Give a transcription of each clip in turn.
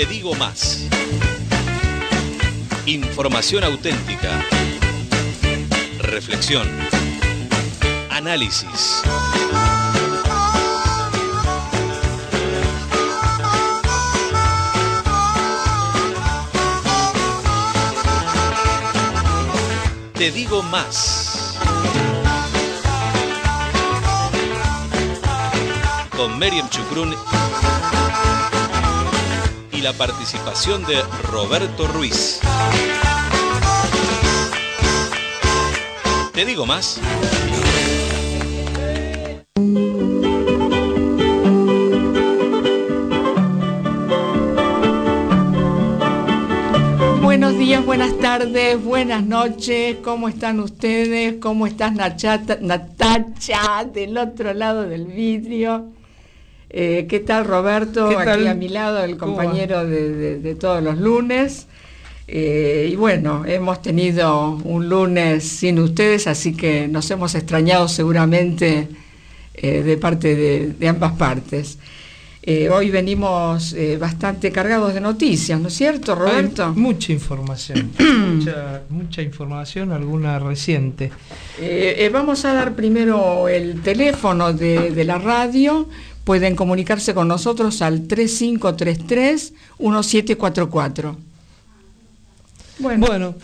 Te digo más. Información auténtica. Reflexión. Análisis. Te digo más. Con Miriam Chucrún y la participación de Roberto Ruiz. Te digo más. Buenos días, buenas tardes, buenas noches. ¿Cómo están ustedes? ¿Cómo estás, Natacha, del otro lado del vidrio? ¿Qué tal, Roberto? ¿Qué tal? Aquí a mi lado, el compañero de todos los lunes. Y bueno, hemos tenido un lunes sin ustedes, así que nos hemos extrañado seguramente de parte de ambas partes. Hoy venimos bastante cargados de noticias, ¿no es cierto, Roberto? Hay mucha información, mucha información, alguna reciente. Vamos a dar primero el teléfono de la radio. Pueden comunicarse con nosotros al 3533-1744. Bueno,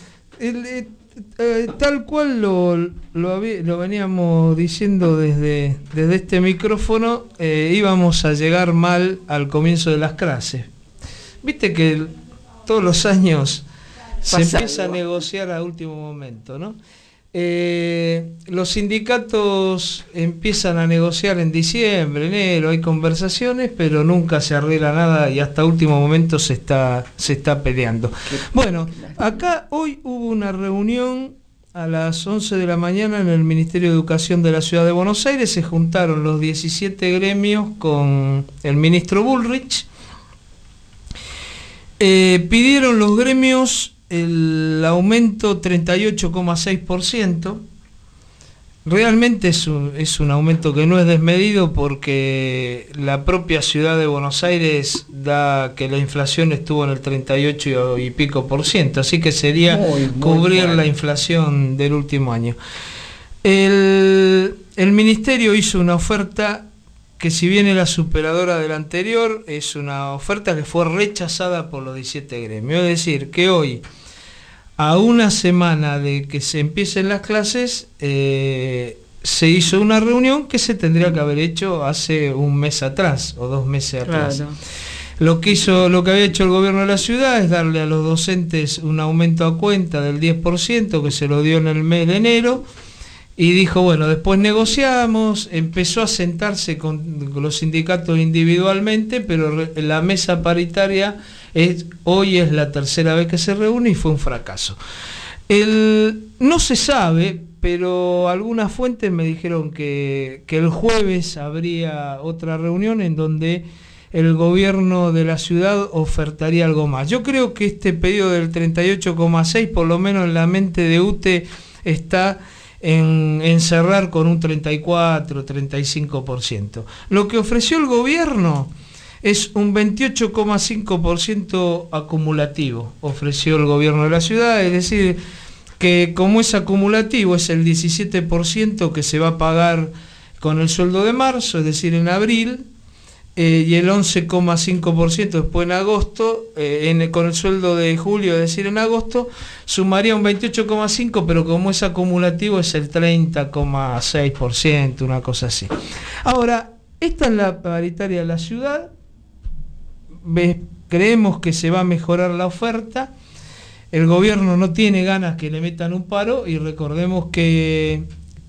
tal cual lo veníamos diciendo desde este micrófono, íbamos a llegar mal al comienzo de las clases. Viste que todos los años se empieza a negociar a último momento, ¿no? Los sindicatos empiezan a negociar en diciembre, enero, hay conversaciones, pero nunca se arregla nada y hasta último momento se está peleando. Bueno, acá hoy hubo una reunión a las 11 de la mañana en el Ministerio de Educación de la Ciudad de Buenos Aires. Se juntaron los 17 gremios con el ministro Bullrich. Pidieron los gremios el aumento 38,6%. Realmente es un aumento que no es desmedido, porque la propia ciudad de Buenos Aires da que la inflación estuvo en el 38 y pico por ciento, así que sería muy cubrir la inflación del último año. El ministerio hizo una oferta que, si bien era superadora de la anterior, es una oferta que fue rechazada por los 17 gremios. Es decir, que hoy, a una semana de que se empiecen las clases, se hizo una reunión que se tendría que haber hecho hace un mes atrás o 2 meses atrás. Claro. Lo que había hecho el gobierno de la ciudad es darle a los docentes un aumento a cuenta del 10%, que se lo dio en el mes de enero, y dijo, bueno, después negociamos. Empezó a sentarse con los sindicatos individualmente, pero la mesa paritaria hoy es la tercera vez que se reúne y fue un fracaso. No se sabe, pero algunas fuentes me dijeron que el jueves habría otra reunión en donde el gobierno de la ciudad ofertaría algo más. Yo creo que este pedido del 38,6, por lo menos en la mente de UTE, está en cerrar con un 34-35%. Lo que ofreció el gobierno es un 28,5% acumulativo, ofreció el gobierno de la ciudad. Es decir, que como es acumulativo, es el 17% que se va a pagar con el sueldo de marzo, es decir, en abril, y el 11,5% después en agosto, con el sueldo de julio, es decir, en agosto, sumaría un 28,5%, pero como es acumulativo es el 30,6%, una cosa así. Ahora, esta es la paritaria de la ciudad. Creemos que se va a mejorar la oferta. El gobierno no tiene ganas que le metan un paro, y recordemos que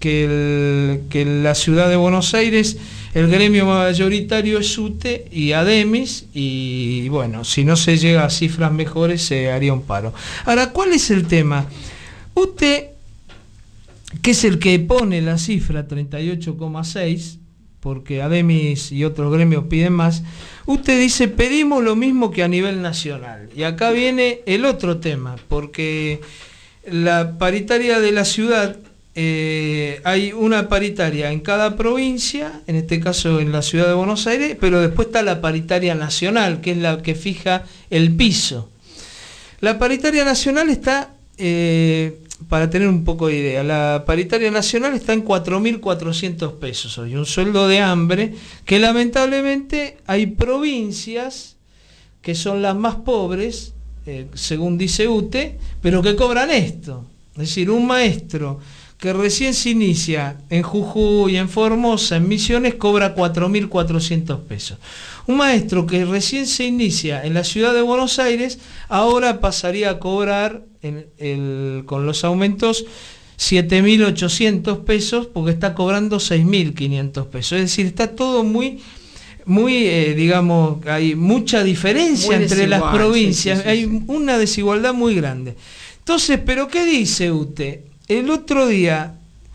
la ciudad de Buenos Aires, el gremio mayoritario es UTE y ADEMIS, y bueno, si no se llega a cifras mejores se haría un paro. Ahora, ¿cuál es el tema? UTE, que es el que pone la cifra 38,6, porque ADEMIS y otros gremios piden más, UTE dice, pedimos lo mismo que a nivel nacional. Y acá viene el otro tema, porque la paritaria de la ciudad hay una paritaria en cada provincia, en este caso en la ciudad de Buenos Aires, pero después está la paritaria nacional, que es la que fija el piso. La paritaria nacional está, para tener un poco de idea, la paritaria nacional está en 4.400 pesos hoy, un sueldo de hambre, que lamentablemente hay provincias que son las más pobres, según dice UTE, pero que cobran esto. Es decir, un maestro que recién se inicia en Jujuy, en Formosa, en Misiones, cobra 4.400 pesos. Un maestro que recién se inicia en la ciudad de Buenos Aires, ahora pasaría a cobrar, con los aumentos, 7.800 pesos, porque está cobrando 6.500 pesos. Es decir, está todo muy, digamos, hay mucha diferencia entre las provincias, hay una desigualdad muy grande. Entonces, ¿pero qué dice UTE? El otro día,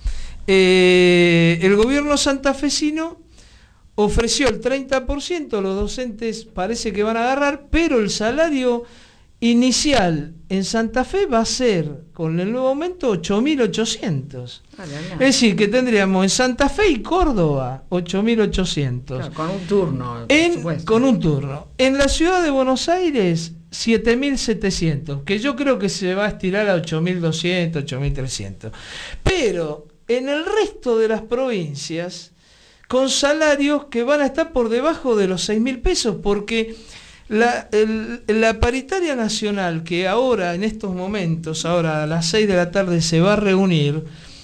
el gobierno santafesino ofreció el 30%, los docentes parece que van a agarrar, pero el salario inicial en Santa Fe va a ser, con el nuevo aumento, 8.800. Es decir, que tendríamos en Santa Fe y Córdoba 8.800. Claro, con un turno. Con un turno. En la ciudad de Buenos Aires, 7.700, que yo creo que se va a estirar a 8.200, 8.300. Pero en el resto de las provincias, con salarios que van a estar por debajo de los 6.000 pesos, porque la paritaria nacional, que ahora, en estos momentos, ahora a las 6 de la tarde se va a reunir,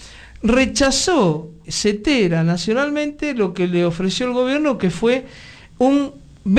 rechazó CETERA nacionalmente lo que le ofreció el gobierno, que fue un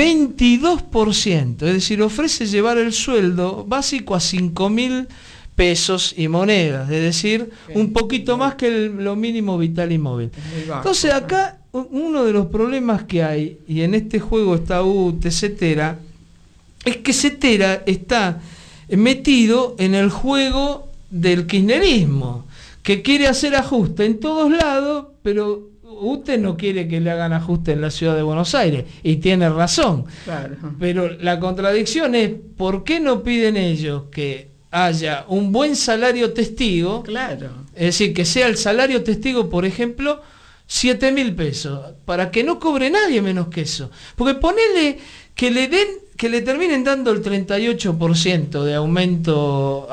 22%, es decir, ofrece llevar el sueldo básico a 5.000 pesos y monedas, es decir, un poquito más que lo mínimo vital y móvil. Entonces acá uno de los problemas que hay, y en este juego está UTE, CETERA, es que CETERA está metido en el juego del kirchnerismo, que quiere hacer ajuste en todos lados, pero UTE no quiere que le hagan ajuste en la ciudad de Buenos Aires, y tiene razón. Claro. Pero la contradicción es, ¿por qué no piden ellos que haya un buen salario testigo? Claro. Es decir, que sea el salario testigo, por ejemplo, 7.000 pesos, para que no cobre nadie menos que eso. Porque ponele que le terminen dando el 38% de aumento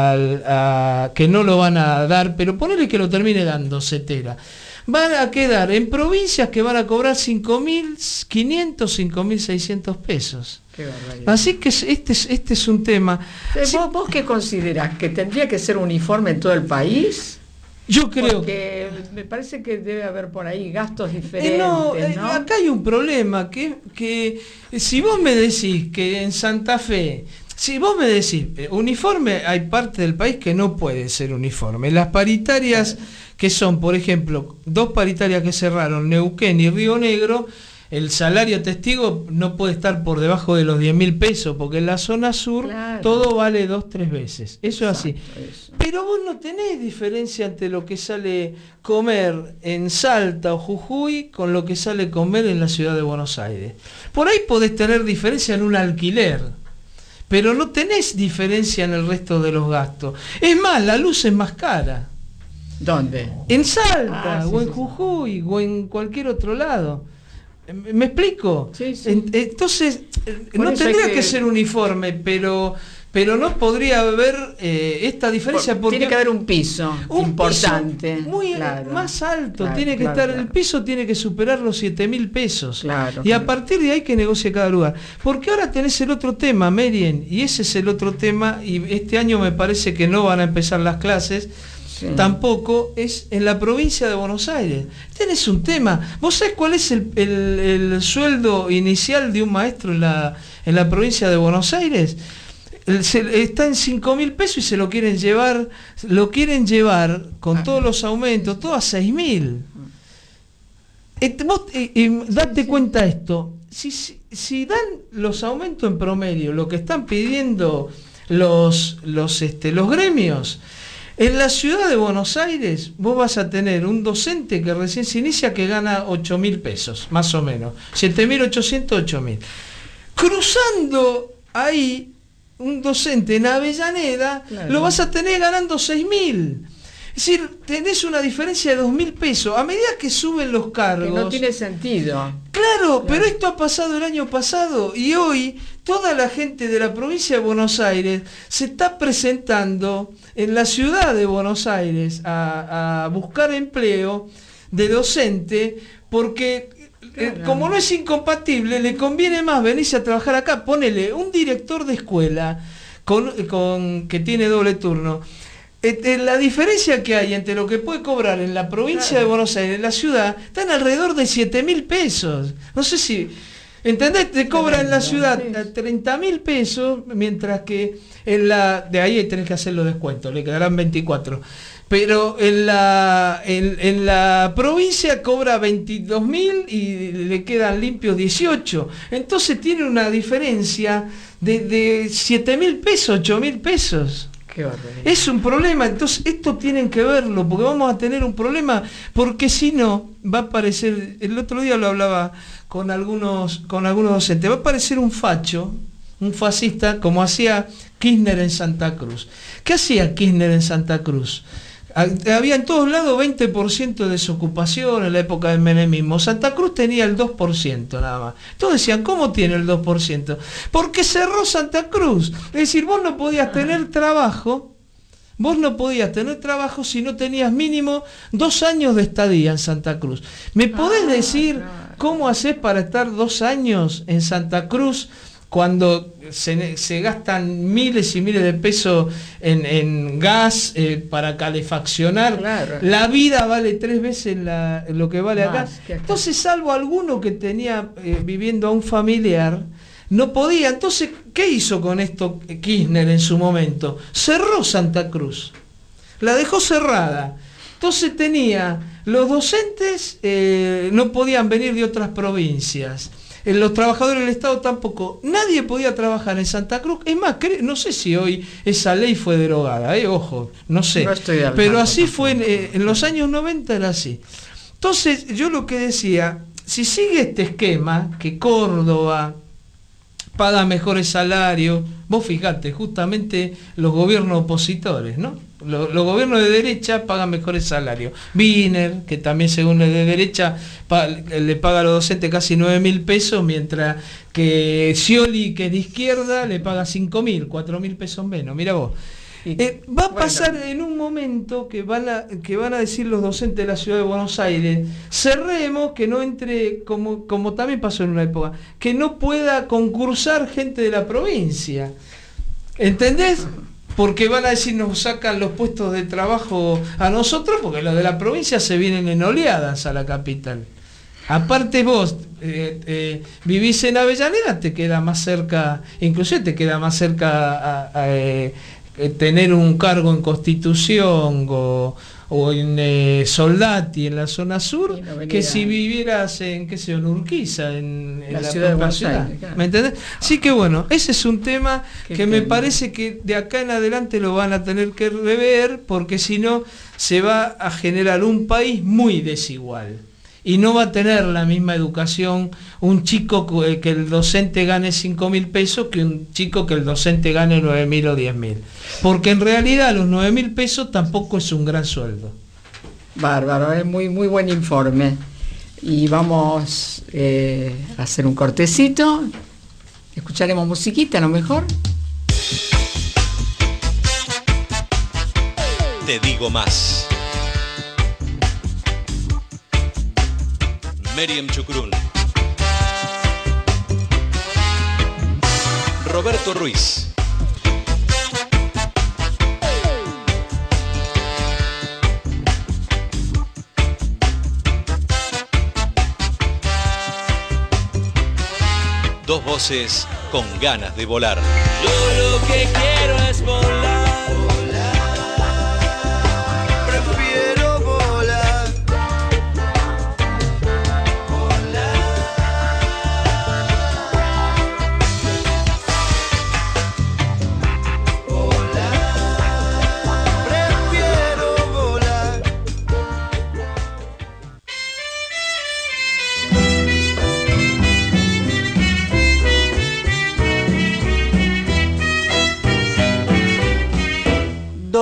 que no lo van a dar, pero ponele que lo termine dando CETERA. Van a quedar en provincias que van a cobrar 5.500, 5.600 pesos. Qué barbaridad. Así que este es un tema. ¿Vos qué considerás? ¿Que tendría que ser uniforme en todo el país? Yo creo que me parece que debe haber por ahí gastos diferentes. ¿no? Acá hay un problema, que si vos me decís que en Santa Fe, si vos me decís uniforme, hay parte del país que no puede ser uniforme. Las paritarias, que son, por ejemplo, 2 paritarias que cerraron, Neuquén y Río Negro, el salario testigo no puede estar por debajo de los 10.000 pesos, porque en la zona sur todo vale 2-3 veces. Eso es así. Eso. Pero vos no tenés diferencia entre lo que sale comer en Salta o Jujuy con lo que sale comer en la ciudad de Buenos Aires. Por ahí podés tener diferencia en un alquiler, pero no tenés diferencia en el resto de los gastos. Es más, la luz es más cara. ¿Dónde? En Salta, o en Jujuy, o en cualquier otro lado. ¿Me explico? Sí. Entonces, no tendría que ser uniforme, pero no podría haber esta diferencia, porque tiene que haber un piso importante, piso muy más alto, tiene que estar. El piso tiene que superar los 7.000 pesos, y a partir de ahí que negocie cada lugar, porque ahora tenés el otro tema, Merien, y ese es el otro tema, y este año me parece que no van a empezar las clases. Tampoco es en la provincia de Buenos Aires. Tenés un tema. ¿Vos sabés cuál es el sueldo inicial de un maestro en la provincia de Buenos Aires? Está en 5.000 pesos y se lo quieren llevar con todos los aumentos, todo a 6.000. Date cuenta esto. Si dan los aumentos en promedio, lo que están pidiendo los gremios, en la ciudad de Buenos Aires vos vas a tener un docente que recién se inicia que gana 8.000 pesos, más o menos, 7.800, 8.000. Cruzando ahí, un docente en Avellaneda, lo vas a tener ganando 6.000. Es Es decir, tenés una diferencia de 2.000 pesos. A medida que suben los cargos... Que no tiene sentido. Claro, pero esto ha pasado el año pasado y hoy toda la gente de la provincia de Buenos Aires se está presentando en la ciudad de Buenos Aires a buscar empleo de docente porque... como no es incompatible, le conviene más venirse a trabajar acá. Ponele un director de escuela que tiene doble turno. La diferencia que hay entre lo que puede cobrar en la provincia de Buenos Aires, en la ciudad, están alrededor de 7.000 pesos. No sé si... ¿Entendés? Te cobra en la ciudad 30.000 pesos, mientras que en de ahí tenés que hacer los descuentos, le quedarán 24. Pero en la provincia cobra 22.000 y le quedan limpios 18. Entonces tiene una diferencia de 7.000 pesos, 8.000 pesos. Qué horror. Es un problema, entonces esto tienen que verlo, porque vamos a tener un problema, porque si no, va a aparecer, el otro día lo hablaba con algunos docentes, va a aparecer un facho, un fascista, como hacía Kirchner en Santa Cruz. ¿Qué hacía Kirchner en Santa Cruz? Había en todos lados 20% de desocupación en la época del menemismo. Santa Cruz tenía el 2% nada más. Todos decían, ¿cómo tiene el 2%? Porque cerró Santa Cruz. Es decir, vos no podías tener trabajo si no tenías mínimo 2 años de estadía en Santa Cruz. ¿Me podés decir cómo hacés para estar 2 años en Santa Cruz cuando se gastan miles y miles de pesos en gas para calefaccionar? Claro. La vida vale 3 veces lo que vale acá. Entonces, salvo alguno que tenía viviendo a un familiar, no podía. Entonces, ¿qué hizo con esto Kirchner en su momento? Cerró Santa Cruz, la dejó cerrada. Entonces tenía, los docentes no podían venir de otras provincias. Los trabajadores del Estado tampoco. Nadie podía trabajar en Santa Cruz. Es más, no sé si hoy esa ley fue derogada, ojo, no sé. No estoy al pero tanto, así fue en los años 90, era así. Entonces, yo lo que decía, si sigue este esquema, que Córdoba paga mejores salarios, vos fijate, justamente los gobiernos opositores, ¿no? Los gobiernos de derecha pagan mejores salarios. Wiener, que también según el de derecha le paga a los docentes casi 9.000 pesos, mientras que Scioli, que es de izquierda, le paga 5.000, 4.000 pesos menos. Mira vos. Va a pasar en un momento que van a decir los docentes de la ciudad de Buenos Aires, cerremos, que no entre, como también pasó en una época, que no pueda concursar gente de la provincia. ¿Entendés? Porque van a decir, nos sacan los puestos de trabajo a nosotros, porque los de la provincia se vienen en oleadas a la capital. Aparte vos vivís en Avellaneda, te queda más cerca, inclusive te queda más cerca tener un cargo en Constitución o en Soldati, en la zona sur, que si vivieras en, qué sé yo, en Urquiza, en la ciudad de Buenos Aires. Claro. ¿Me entendés? Así que bueno, ese es un tema que me parece que de acá en adelante lo van a tener que rever, porque si no se va a generar un país muy desigual. Y no va a tener la misma educación un chico que el docente gane 5.000 pesos que un chico que el docente gane 9.000 o 10.000. Porque en realidad los 9.000 pesos tampoco es un gran sueldo. Bárbaro, es muy buen informe. Y vamos a hacer un cortecito. Escucharemos musiquita a lo mejor. Te digo más. Meriam Chucrún. Roberto Ruiz. Dos voces con ganas de volar. Yo lo que quiero es volar.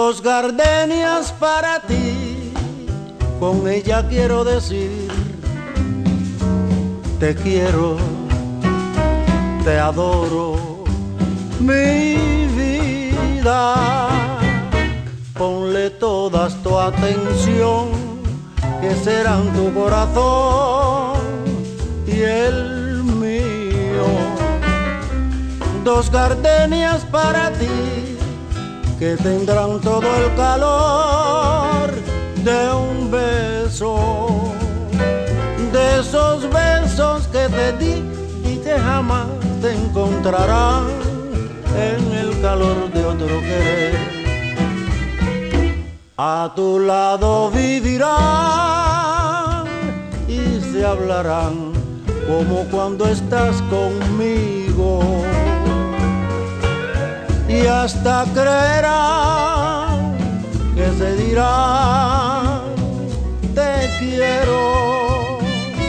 Dos gardenias para ti, con ella quiero decir, te quiero, te adoro, mi vida. Ponle toda tu atención, que serán tu corazón y el mío. Dos gardenias para ti, que tendrán todo el calor de un beso, de esos besos que te di y que jamás te encontrarán en el calor de otro querer. A tu lado vivirán y se hablarán como cuando estás conmigo, y hasta creerán que se dirán te quiero.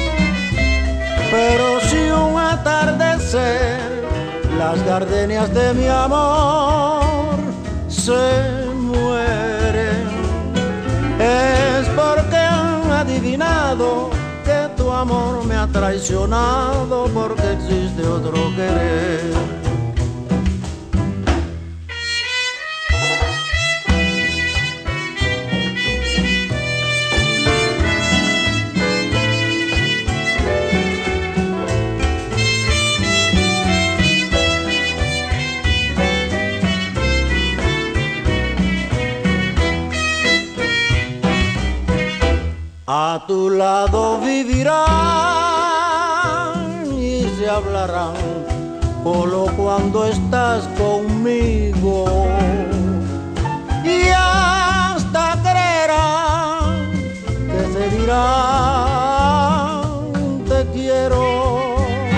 Pero si un atardecer las gardenias de mi amor se mueren, es porque han adivinado que tu amor me ha traicionado, porque existe otro querer. A tu lado vivirán y se hablarán solo cuando estás conmigo, y hasta creerán que se dirán te quiero.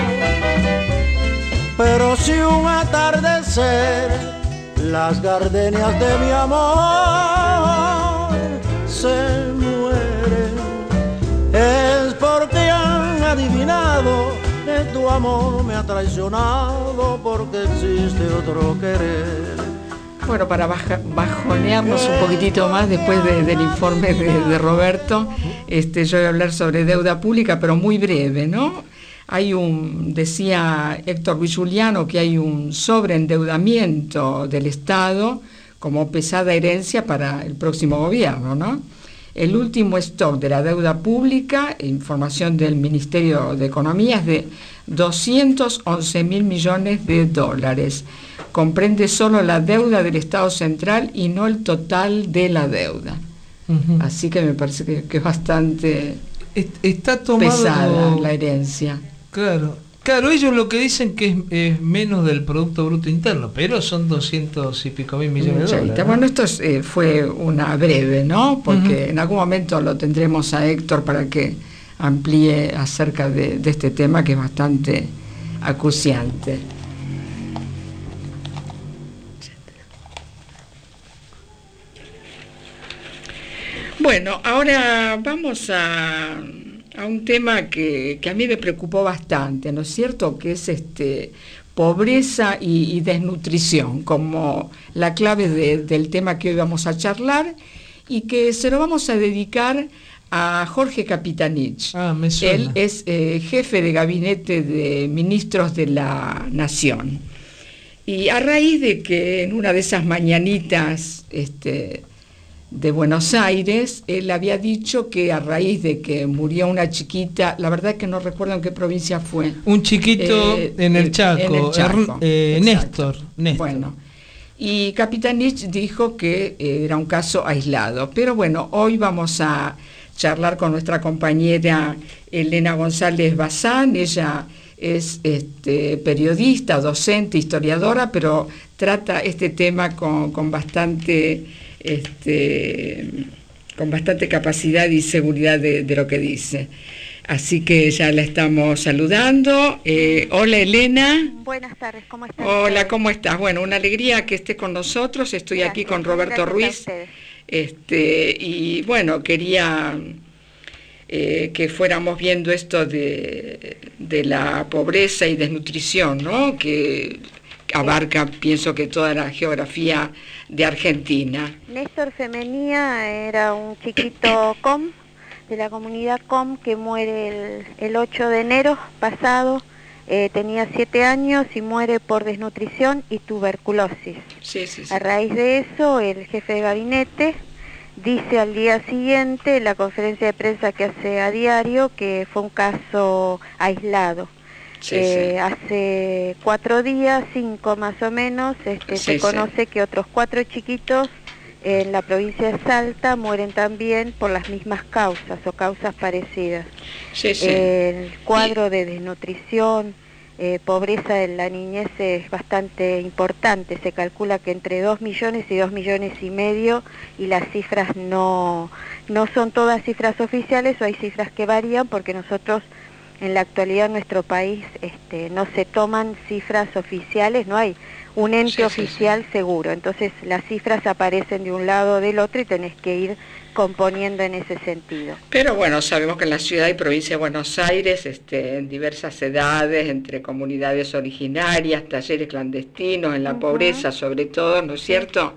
Pero si un atardecer las gardenias de mi amor se mueren, es porque han adivinado que tu amor me ha traicionado, porque existe otro querer. Bueno, para bajonearnos un poquitito más después del informe de Roberto, yo voy a hablar sobre deuda pública, pero muy breve, ¿no? Decía Héctor Luis Juliano que hay un sobreendeudamiento del Estado como pesada herencia para el próximo gobierno, ¿no? El último stock de la deuda pública, información del Ministerio de Economía, es de 211.000 millones de dólares. Comprende solo la deuda del Estado central y no el total de la deuda. Uh-huh. Así que me parece que es bastante está tomado pesada la herencia. Claro, ellos lo que dicen que es menos del Producto Bruto Interno, pero son 200 y pico mil millones de dólares, ¿no? Bueno, esto fue una breve, ¿no? Porque en algún momento lo tendremos a Héctor para que amplíe acerca de este tema, que es bastante acuciante. Bueno, ahora vamos a un tema que a mí me preocupó bastante, ¿no es cierto?, que es pobreza y desnutrición, como la clave del tema que hoy vamos a charlar, y que se lo vamos a dedicar a Jorge Capitanich. Me suena. Él es jefe de gabinete de ministros de la Nación. Y a raíz de que en una de esas mañanitas de Buenos Aires, él había dicho que a raíz de que murió una chiquita, la verdad que no recuerdo en qué provincia fue. Un chiquito en el Chaco, Néstor. Bueno, y Capitanich dijo que era un caso aislado. Pero bueno, hoy vamos a charlar con nuestra compañera Elena González Bazán. Ella es periodista, docente, historiadora, pero trata este tema con bastante capacidad y seguridad de lo que dice. Así que ya la estamos saludando. Hola, Elena. Buenas tardes, ¿cómo estás? Hola, ¿cómo estás? Bueno, una alegría que estés con nosotros. Estoy gracias, aquí con Roberto Ruiz. Y bueno, quería que fuéramos viendo esto de la pobreza y desnutrición, ¿no? Que abarca, pienso que toda la geografía de Argentina. Néstor Femenía era un chiquito com, de la comunidad com, que muere el 8 de enero pasado. Tenía 7 años y muere por desnutrición y tuberculosis. Sí. A raíz de eso, el jefe de gabinete dice al día siguiente, en la conferencia de prensa que hace a diario, que fue un caso aislado. Hace 4 días, 5 más o menos, se conoce que otros 4 chiquitos en la provincia de Salta mueren también por las mismas causas o causas parecidas. El cuadro de desnutrición, pobreza de la niñez es bastante importante. Se calcula que entre 2 millones y 2 millones y medio, y las cifras no son todas cifras oficiales, o hay cifras que varían, porque nosotros en la actualidad en nuestro país no se toman cifras oficiales, no hay un ente oficial seguro, entonces las cifras aparecen de un lado o del otro y tenés que ir componiendo en ese sentido. Pero bueno, sabemos que en la ciudad y provincia de Buenos Aires, en diversas edades, entre comunidades originarias, talleres clandestinos, en la pobreza sobre todo, ¿no es cierto?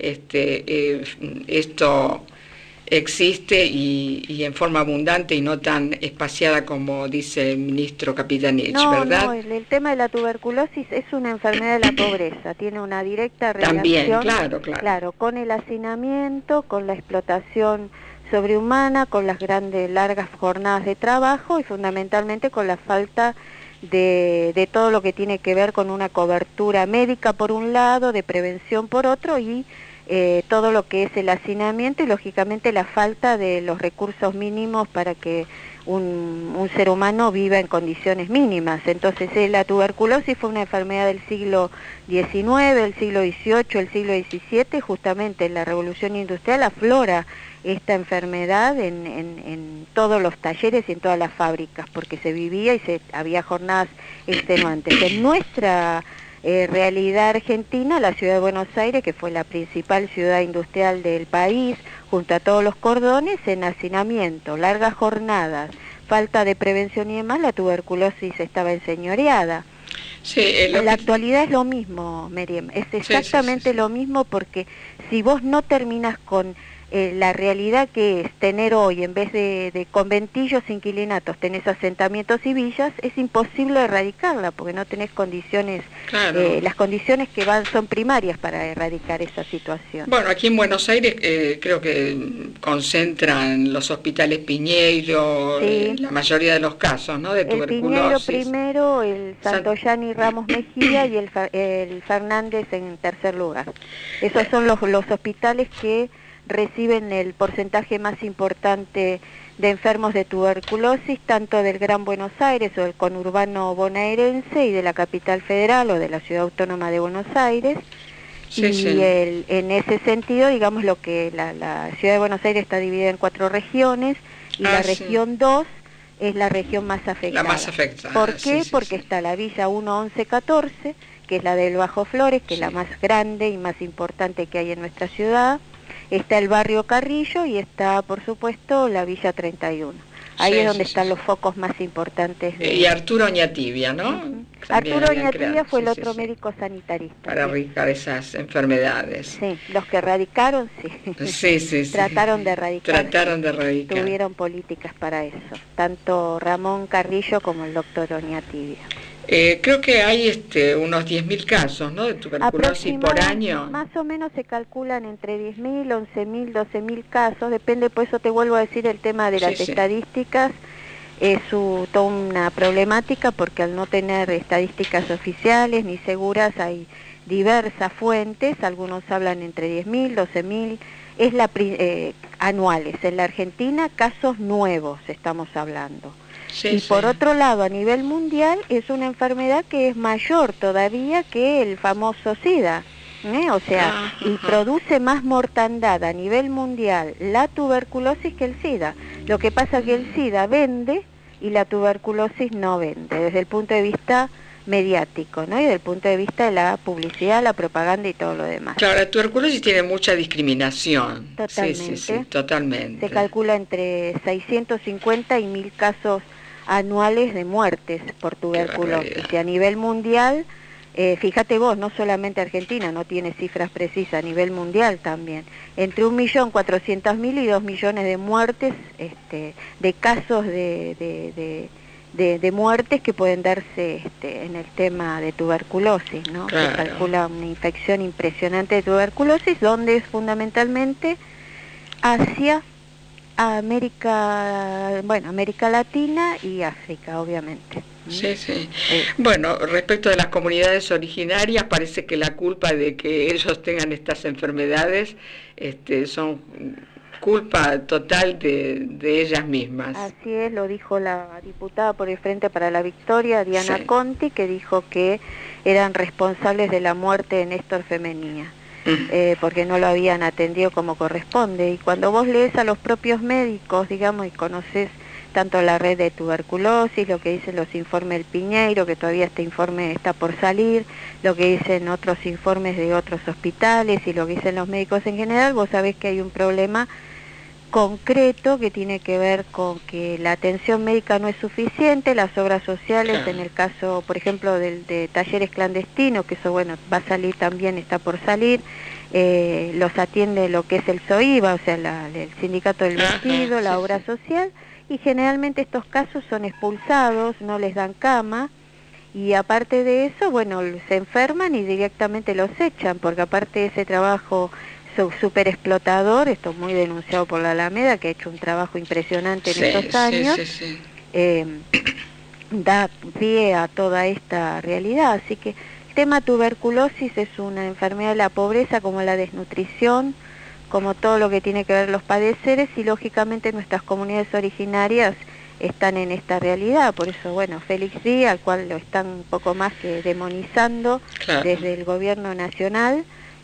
Esto existe y en forma abundante y no tan espaciada como dice el ministro Capitanich, ¿verdad? No, el tema de la tuberculosis es una enfermedad de la pobreza, tiene una directa relación. También, claro, con el hacinamiento, con la explotación sobrehumana, con las largas jornadas de trabajo y fundamentalmente con la falta de todo lo que tiene que ver con una cobertura médica por un lado, de prevención por otro, y todo lo que es el hacinamiento y lógicamente la falta de los recursos mínimos para que un ser humano viva en condiciones mínimas. Entonces la tuberculosis fue una enfermedad del siglo XIX, el siglo XVIII, el siglo XVII, justamente en la Revolución Industrial aflora esta enfermedad en todos los talleres y en todas las fábricas, porque se vivía y había jornadas extenuantes. En nuestra realidad argentina, la ciudad de Buenos Aires, que fue la principal ciudad industrial del país, junto a todos los cordones, en hacinamiento, largas jornadas, falta de prevención y demás, la tuberculosis estaba enseñoreada. En la actualidad es lo mismo, Meriem, es exactamente lo mismo, porque si vos no terminás con la realidad que es tener hoy, en vez de conventillos, inquilinatos, tenés asentamientos y villas, es imposible erradicarla, porque no tenés condiciones, las condiciones que son primarias para erradicar esa situación. Bueno, aquí en Buenos Aires creo que concentran los hospitales Piñeiro, la mayoría de los casos, ¿no?, de tuberculosis. El Piñeiro primero, el Santoyani Ramos Mejía y el Fernández en tercer lugar. Esos son los hospitales que reciben el porcentaje más importante de enfermos de tuberculosis, tanto del Gran Buenos Aires o del conurbano bonaerense y de la capital federal o de la ciudad autónoma de Buenos Aires. En ese sentido, digamos, lo que la ciudad de Buenos Aires está dividida en 4 regiones y la región 2 es la región más afectada. La más afectada. ¿Por qué? Porque está la Villa 1, 11, 14, que es la del Bajo Flores, que es la más grande y más importante que hay en nuestra ciudad. Está el barrio Carrillo y está, por supuesto, la Villa 31. Ahí es donde están los focos más importantes. Y Arturo Oñatibia, ¿no? Arturo Oñatibia fue el otro médico sanitarista. Para erradicar esas enfermedades. Sí, los que erradicaron, Trataron de erradicar. Tuvieron políticas para eso. Tanto Ramón Carrillo como el doctor Oñatibia. Creo que hay unos 10.000 casos, ¿no?, de tuberculosis por año. Más o menos se calculan entre 10.000, 11.000, 12.000 casos, depende, por eso te vuelvo a decir el tema de las estadísticas, es toda una problemática, porque al no tener estadísticas oficiales ni seguras hay diversas fuentes, algunos hablan entre 10.000, 12.000, anuales. En la Argentina, casos nuevos estamos hablando. Por otro lado, a nivel mundial, es una enfermedad que es mayor todavía que el famoso SIDA, o sea, y produce más mortandad a nivel mundial la tuberculosis que el SIDA. Lo que pasa es que el SIDA vende y la tuberculosis no vende, desde el punto de vista mediático, ¿no?, y desde el punto de vista de la publicidad, la propaganda y todo lo demás. Claro, la tuberculosis tiene mucha discriminación. Totalmente. Totalmente. Se calcula entre 650 y 1.000 casos anuales de muertes por tuberculosis, y a nivel mundial Fíjate vos, no solamente Argentina, no tiene cifras precisas, a nivel mundial también. Entre 1.400.000 y 2 millones de muertes, de casos de muertes que pueden darse en el tema de tuberculosis, ¿no? Claro. Se calcula una infección impresionante de tuberculosis, donde es fundamentalmente Asia, América Latina y África, obviamente. Sí, sí. Bueno, respecto de las comunidades originarias, parece que la culpa de que ellos tengan estas enfermedades son culpa total de ellas mismas. Así es, lo dijo la diputada por el Frente para la Victoria, Diana Sí. Conti, que dijo que eran responsables de la muerte de Néstor Femenía, porque no lo habían atendido como corresponde. Y cuando vos lees a los propios médicos, digamos, y conoces tanto la red de tuberculosis, lo que dicen los informes del Piñeiro, que todavía este informe está por salir, lo que dicen otros informes de otros hospitales y lo que dicen los médicos en general, vos sabés que hay un problema concreto que tiene que ver con que la atención médica no es suficiente, las obras sociales, Claro. en el caso, por ejemplo, de talleres clandestinos, que eso, bueno, va a salir también, está por salir, los atiende lo que es el SOIVA, o sea, el Sindicato del Ajá, Vestido, la sí, obra sí. social, y generalmente estos casos son expulsados, no les dan cama, y aparte de eso, bueno, se enferman y directamente los echan, porque aparte de ese trabajo súper explotador, esto muy denunciado por la Alameda, que ha hecho un trabajo impresionante en estos años, Sí. da pie a toda esta realidad. Así que el tema tuberculosis es una enfermedad de la pobreza, como la desnutrición, como todo lo que tiene que ver los padeceres, y lógicamente nuestras comunidades originarias están en esta realidad. Por eso, bueno, Félix Díaz, al cual lo están un poco más que demonizando Claro. desde el gobierno nacional,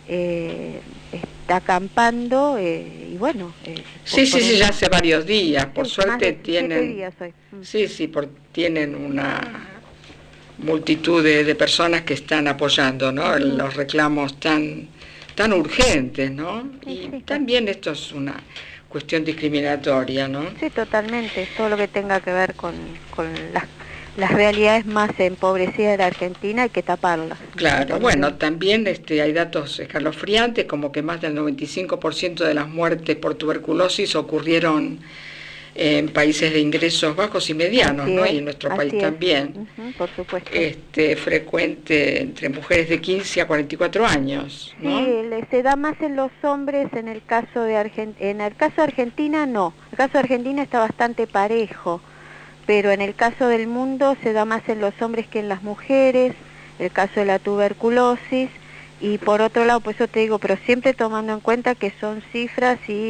está acampando y bueno... Sí, ya hace varios días, por sí, más suerte de 7 tienen... días hoy. Sí, tienen una multitud de personas que están apoyando, ¿no? Los reclamos tan urgentes, ¿no? Sí, Y también esto es una cuestión discriminatoria, ¿no? Sí, totalmente. Todo lo que tenga que ver con las realidades más empobrecidas de la Argentina hay que taparlas. Claro, bueno, también hay datos escalofriantes, como que más del 95% de las muertes por tuberculosis ocurrieron en países de ingresos bajos y medianos, ¿no? Y en nuestro país también. Por supuesto. Frecuente entre mujeres de 15 a 44 años, ¿no? Sí, se da más en los hombres. En el caso de Argentina no. El caso de Argentina está bastante parejo, pero en el caso del mundo se da más en los hombres que en las mujeres, el caso de la tuberculosis. Y por otro lado, pues yo te digo, pero siempre tomando en cuenta que son cifras y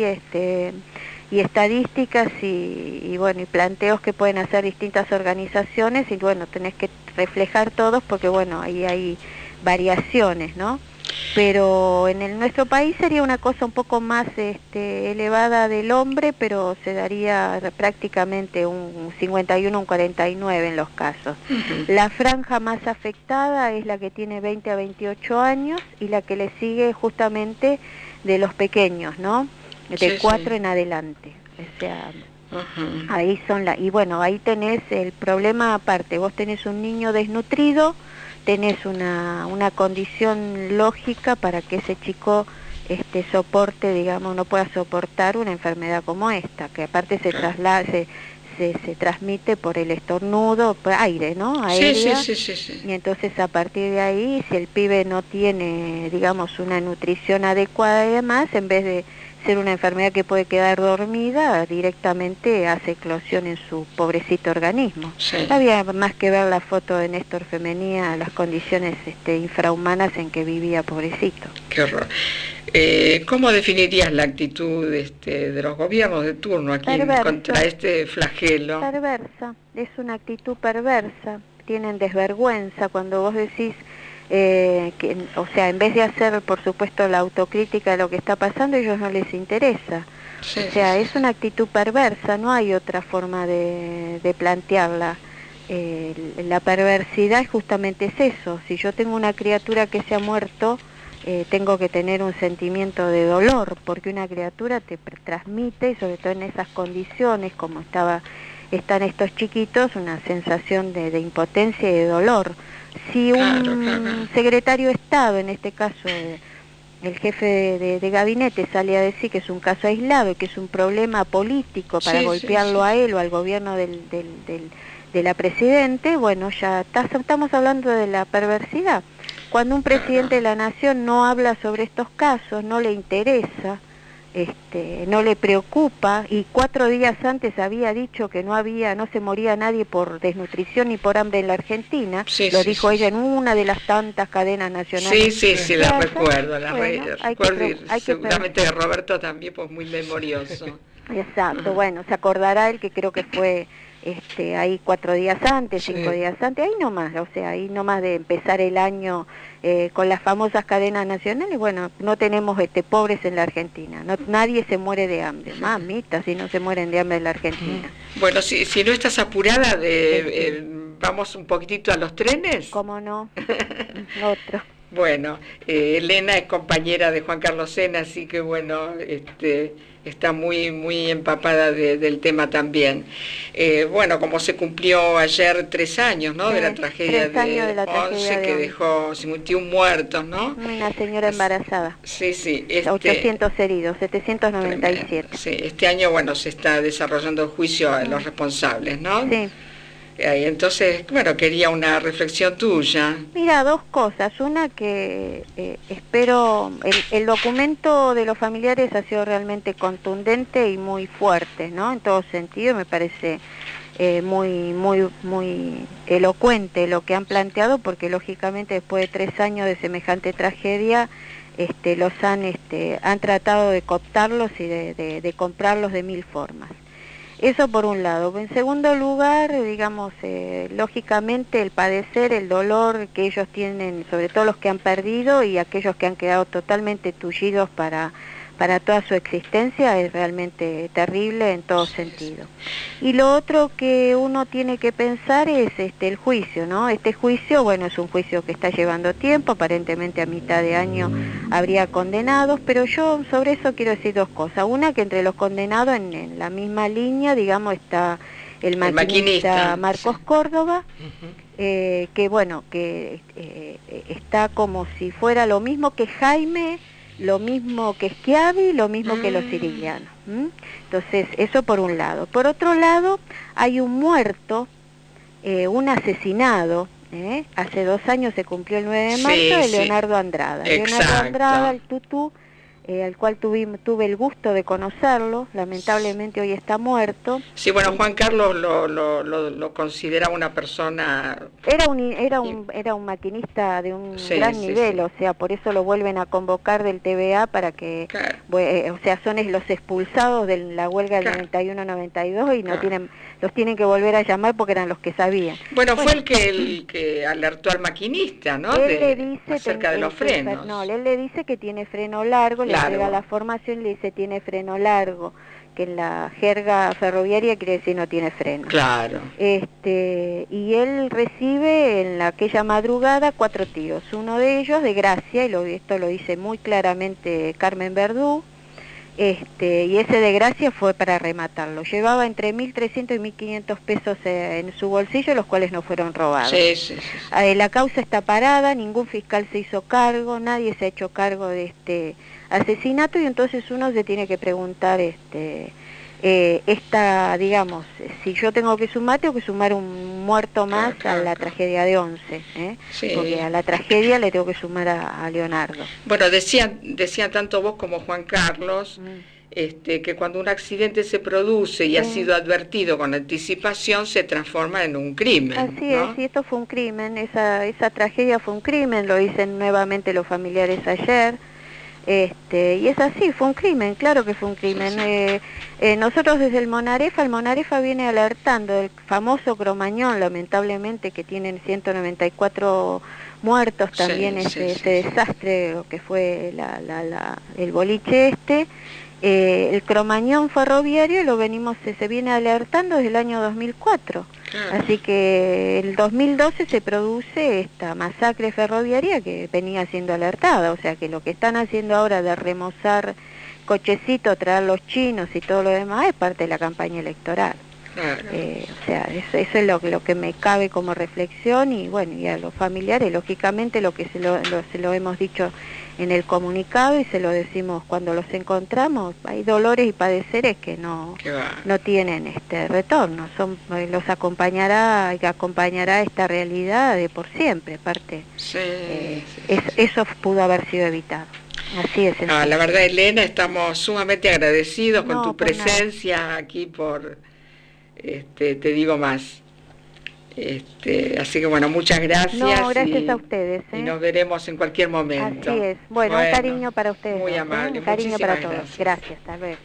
estadísticas y bueno, y planteos que pueden hacer distintas organizaciones, y bueno, tenés que reflejar todos porque bueno, ahí hay variaciones, ¿no? Pero en nuestro país sería una cosa un poco más elevada del hombre, pero se daría prácticamente un 51, un 49 en los casos. La franja más afectada es la que tiene 20 a 28 años y la que le sigue justamente de los pequeños, ¿no? De 4 en adelante. O sea, ahí son y bueno, ahí tenés el problema aparte. Vos tenés un niño desnutrido, tenés una condición lógica para que ese chico soporte, digamos, no pueda soportar una enfermedad como esta, que aparte se transmite por el estornudo, por aire, ¿no? Aérea. Sí. Y entonces a partir de ahí, si el pibe no tiene, digamos, una nutrición adecuada y demás, en vez de ser una enfermedad que puede quedar dormida, directamente hace eclosión en su pobrecito organismo. Sí. Había más que ver la foto de Néstor Femenía, las condiciones infrahumanas en que vivía, pobrecito. Qué horror. ¿Cómo definirías la actitud de los gobiernos de turno aquí contra este flagelo? Perversa, es una actitud perversa, tienen desvergüenza cuando vos decís, o sea, en vez de hacer, por supuesto, la autocrítica de lo que está pasando, a ellos no les interesa. O sea, es una actitud perversa, no hay otra forma de plantearla. La perversidad justamente es eso. Si yo tengo una criatura que se ha muerto, tengo que tener un sentimiento de dolor, porque una criatura te transmite, y sobre todo en esas condiciones, como están estos chiquitos, una sensación de impotencia y de dolor. Si un secretario de Estado, en este caso el jefe de gabinete, sale a decir que es un caso aislado y que es un problema político para golpearlo a él o al gobierno de la Presidente, bueno, ya estamos hablando de la perversidad. Cuando un presidente de la Nación no habla sobre estos casos, no le interesa, no le preocupa, y 4 días antes había dicho que no se moría nadie por desnutrición ni por hambre en la Argentina, lo dijo ella en una de las tantas cadenas nacionales. Sí, la recuerdo, seguramente Roberto también, pues muy memorioso. Exacto, bueno, se acordará él que creo que fue ahí 4 días antes, 5 días antes, ahí nomás, o sea, ahí nomás de empezar el año con las famosas cadenas nacionales. Bueno, no tenemos pobres en la Argentina, nadie se muere de hambre, mamita, si no se mueren de hambre en la Argentina. Bueno, si no estás apurada, vamos un poquitito a los trenes. ¿Cómo no? Otro. Bueno, Elena es compañera de Juan Carlos Sena, así que bueno, está muy empapada del tema también. Bueno, como se cumplió ayer 3 años, ¿no? De la tragedia de 11, que dejó 51 muertos, ¿no? Una señora embarazada. Sí. 800 heridos, 797. Sí, este año, bueno, se está desarrollando el juicio a los responsables, ¿no? Sí. Entonces, bueno, quería una reflexión tuya. Mira, 2 cosas. Una, que espero, el documento de los familiares ha sido realmente contundente y muy fuerte, ¿no? En todo sentido, me parece muy elocuente lo que han planteado, porque lógicamente después de 3 años de semejante tragedia, los han tratado de cooptarlos y de comprarlos de 1000 formas. Eso por un lado. En segundo lugar, digamos, lógicamente el padecer, el dolor que ellos tienen, sobre todo los que han perdido y aquellos que han quedado totalmente tullidos para toda su existencia, es realmente terrible en todo sentido. Y lo otro que uno tiene que pensar es el juicio, ¿no? Este juicio, bueno, es un juicio que está llevando tiempo, aparentemente a mitad de año habría condenados, pero yo sobre eso quiero decir 2 cosas. Una, que entre los condenados en la misma línea, digamos, está el maquinista Marcos Córdoba, que bueno, que está como si fuera lo mismo que Jaime, lo mismo que Schiavi, lo mismo que los sicilianos. Entonces, eso por un lado. Por otro lado, hay un muerto, un asesinado, hace 2 años se cumplió el 9 de marzo, de Leonardo Andrada. Exacto. Leonardo Andrada, el tutú, al cual tuve el gusto de conocerlo, lamentablemente hoy está muerto. Sí, bueno, Juan Carlos lo considera una persona... Era un maquinista de un gran nivel, o sea, por eso lo vuelven a convocar del TVA para que, o sea, son los expulsados de la huelga del 91-92 y los tienen que volver a llamar porque eran los que sabían. Bueno, fue el que alertó al maquinista, ¿no? Él le dice acerca de los frenos. No, él le dice que tiene freno largo, le entrega la formación y le dice tiene freno largo, que en la jerga ferroviaria quiere decir no tiene freno. Claro. Y él recibe en aquella madrugada 4 tiros, uno de ellos de gracia, y esto lo dice muy claramente Carmen Verdú, y ese de gracia fue para rematarlo. Llevaba entre 1.300 y 1.500 pesos en su bolsillo, los cuales no fueron robados. Sí. La causa está parada, ningún fiscal se hizo cargo, nadie se ha hecho cargo de este asesinato, y entonces uno se tiene que preguntar digamos, si yo tengo que sumar un muerto más a la tragedia de 11, porque a la tragedia le tengo que sumar a Leonardo. Bueno, decían tanto vos como Juan Carlos que cuando un accidente se produce y ha sido advertido con anticipación, se transforma en un crimen. Así es, y esto fue un crimen, esa tragedia fue un crimen, lo dicen nuevamente los familiares ayer. Y es así, fue un crimen, claro que fue un crimen. Nosotros desde el Monarefa viene alertando del famoso Cromañón, lamentablemente, que tienen 194 muertos también, ese desastre, lo que fue el boliche el Cromañón ferroviario se viene alertando desde el año 2004. Claro. Así que el 2012 se produce esta masacre ferroviaria que venía siendo alertada, o sea que lo que están haciendo ahora de remozar cochecitos, traer los chinos y todo lo demás es parte de la campaña electoral. Claro. O sea, eso es lo que me cabe como reflexión, y bueno, y a los familiares, lógicamente, lo que se lo hemos dicho en el comunicado y se lo decimos cuando los encontramos. Hay dolores y padeceres que no tienen retorno, los acompañará esta realidad de por siempre, aparte. Sí, eso pudo haber sido evitado. Así es. La verdad, Elena, estamos sumamente agradecidos con tu por presencia nada. aquí te digo más. Así que bueno, muchas gracias. No, gracias a ustedes. Y nos veremos en cualquier momento. Así es. Bueno, un cariño para ustedes. Muy amable. Un cariño para todos. Gracias. Gracias, tal vez.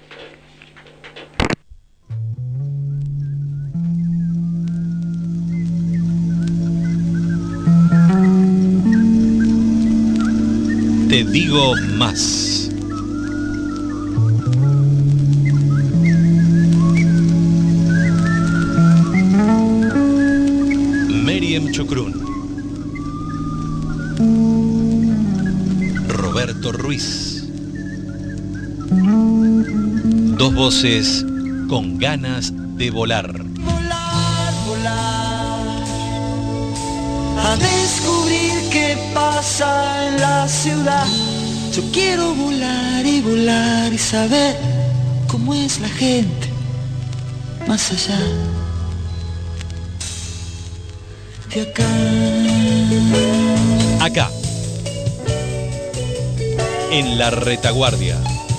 Te digo más. Meriem Chucrún, Roberto Ruiz. Dos voces con ganas de volar. Volar, volar, a descubrir qué pasa en la ciudad. Yo quiero volar y saber cómo es la gente más allá de acá. Acá, en la retaguardia.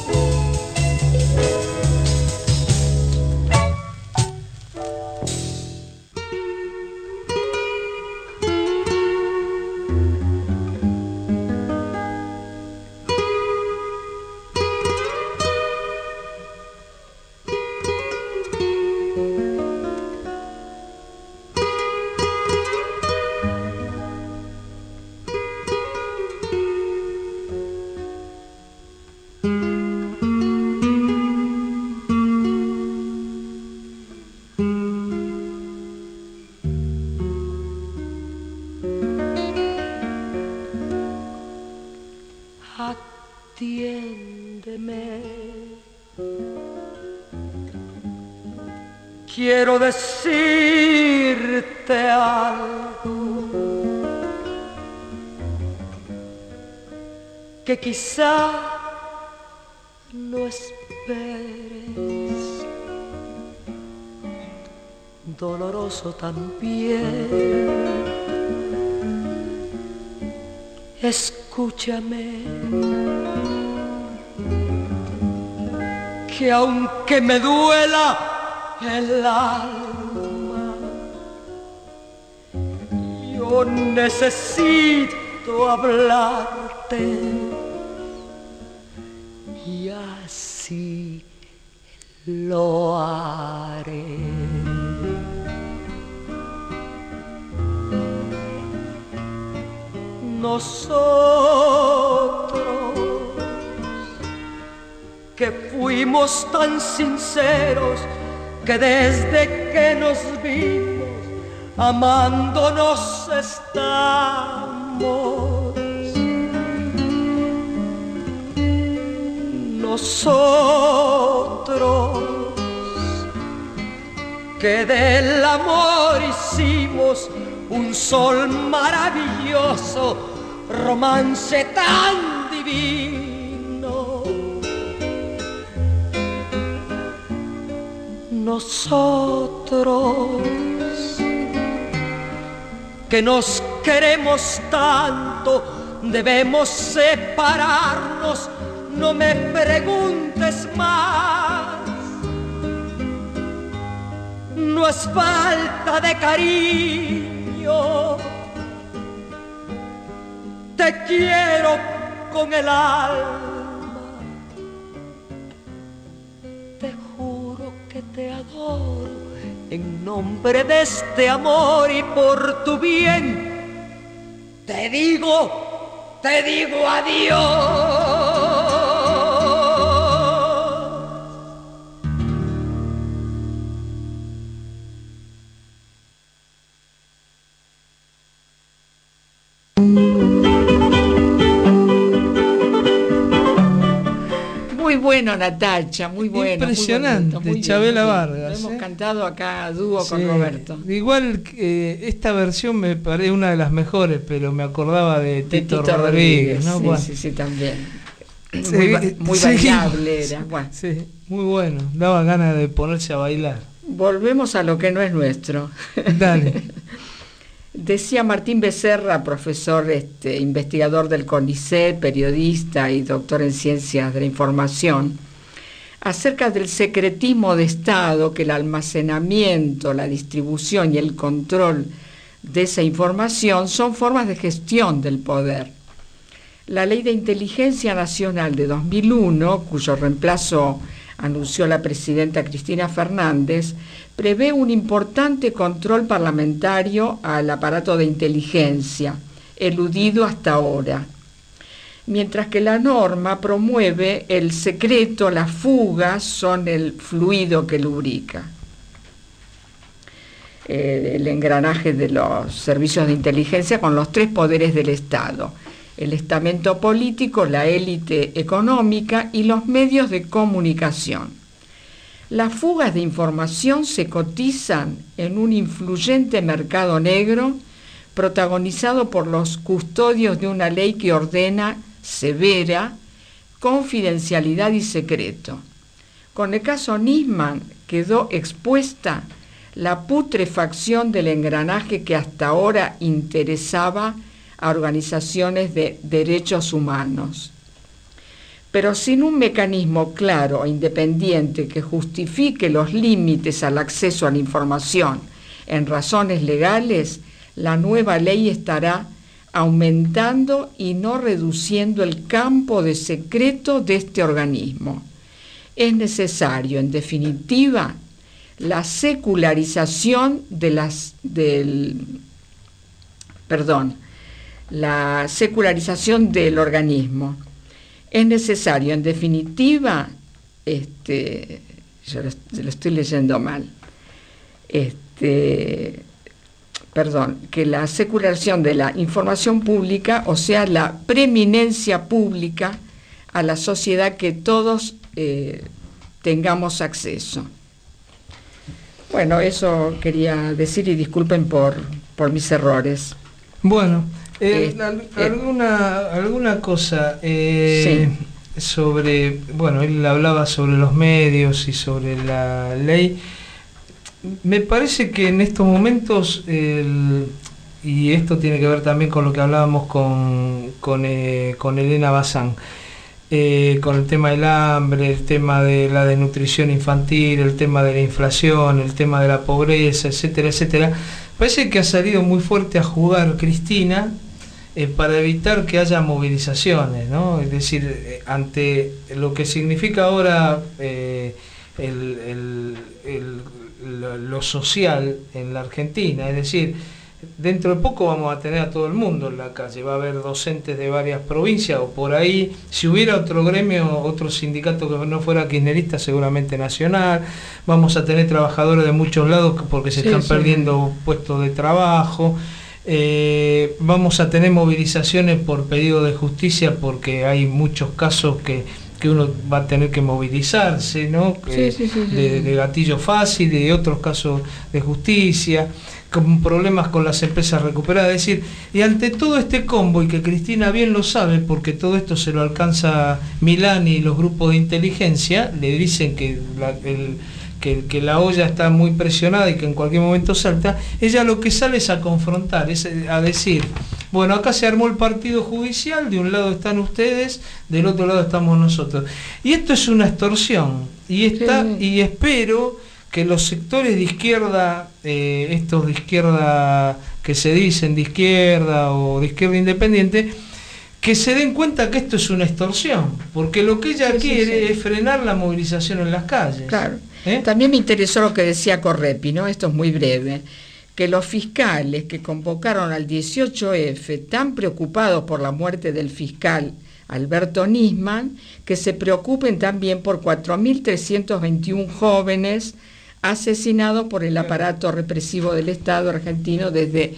Atiéndeme, quiero decirte algo que quizá no esperes, doloroso también. Escúchame, que aunque me duela el alma, yo necesito hablarte, y así lo haré. Nosotros, que fuimos tan sinceros, que desde que nos vimos amándonos estamos. Nosotros, que del amor hicimos un sol maravilloso, romance tan divino. Nosotros, que nos queremos tanto, debemos separarnos, no me preguntes más. No es falta de cariño, te quiero con el alma, te juro que te adoro en nombre de este amor, y por tu bien te digo adiós. Muy bueno, Natacha, muy bueno. Impresionante, muy bonito, Chabela bien. Vargas. Hemos cantado acá a dúo con Roberto. Igual esta versión me parece una de las mejores, pero me acordaba de Tito Rodríguez, ¿no? Sí, Bueno. sí, también. Sí, muy bailable era. Bueno. Sí, muy bueno, daba ganas de ponerse a bailar. Volvemos a lo que no es nuestro. Dale. Decía Martín Becerra, profesor, investigador del CONICET, periodista y doctor en ciencias de la información, acerca del secretismo de Estado, que el almacenamiento, la distribución y el control de esa información son formas de gestión del poder. La Ley de Inteligencia Nacional de 2001, cuyo reemplazo anunció la presidenta Cristina Fernández, prevé un importante control parlamentario al aparato de inteligencia, eludido hasta ahora, mientras que la norma promueve el secreto, las fugas son el fluido que lubrica. El engranaje de los servicios de inteligencia con los tres poderes del Estado: el estamento político, la élite económica y los medios de comunicación. Las fugas de información se cotizan en un influyente mercado negro protagonizado por los custodios de una ley que ordena severa confidencialidad y secreto. Con el caso Nisman quedó expuesta la putrefacción del engranaje que hasta ahora interesaba a organizaciones de derechos humanos. Pero sin un mecanismo claro e independiente que justifique los límites al acceso a la información en razones legales, la nueva ley estará aumentando y no reduciendo el campo de secreto de este organismo. Es necesario, en definitiva, la secularización la secularización del organismo. Es necesario, en definitiva, yo lo estoy leyendo mal, que la secularización de la información pública, o sea, la preeminencia pública a la sociedad, que todos tengamos acceso. Bueno, eso quería decir, y disculpen por mis errores. Bueno, alguna cosa sí. Sobre, bueno, él hablaba sobre los medios y sobre la ley. Me parece que en estos momentos, y esto tiene que ver también con lo que hablábamos con Elena Bazán, con el tema del hambre, el tema de la desnutrición infantil, el tema de la inflación, el tema de la pobreza, etcétera, etcétera. Parece que ha salido muy fuerte a jugar Cristina para evitar que haya movilizaciones, ¿no? Es decir, ante lo que significa ahora lo social en la Argentina, es decir, dentro de poco vamos a tener a todo el mundo en la calle, va a haber docentes de varias provincias, o por ahí, si hubiera otro gremio, otro sindicato que no fuera kirchnerista, seguramente nacional, vamos a tener trabajadores de muchos lados porque se están perdiendo puestos de trabajo, vamos a tener movilizaciones por pedido de justicia porque hay muchos casos que uno va a tener que movilizarse, ¿no? De gatillo fácil, de otros casos de justicia, con problemas con las empresas recuperadas. Es decir, y ante todo este combo, y que Cristina bien lo sabe, porque todo esto se lo alcanza Milán y los grupos de inteligencia, le dicen que la olla está muy presionada y que en cualquier momento salta, ella lo que sale es a confrontar, es a decir, bueno, acá se armó el partido judicial, de un lado están ustedes, del otro lado estamos nosotros. Y esto es una extorsión, y espero que los sectores de izquierda, estos de izquierda que se dicen de izquierda o de izquierda independiente, que se den cuenta que esto es una extorsión, porque lo que ella quiere es frenar la movilización en las calles. Claro. También me interesó lo que decía Correpi, ¿no? Esto es muy breve, que los fiscales que convocaron al 18F, tan preocupados por la muerte del fiscal Alberto Nisman, que se preocupen también por 4.321 jóvenes asesinados por el aparato represivo del Estado argentino desde